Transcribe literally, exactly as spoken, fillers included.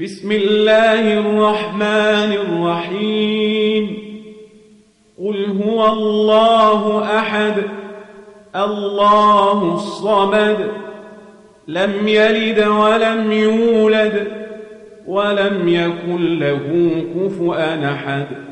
بسم الله الرحمن الرحيم قل هو الله أحد الله الصمد لم يلد ولم يولد ولم يكن له كفؤا أحد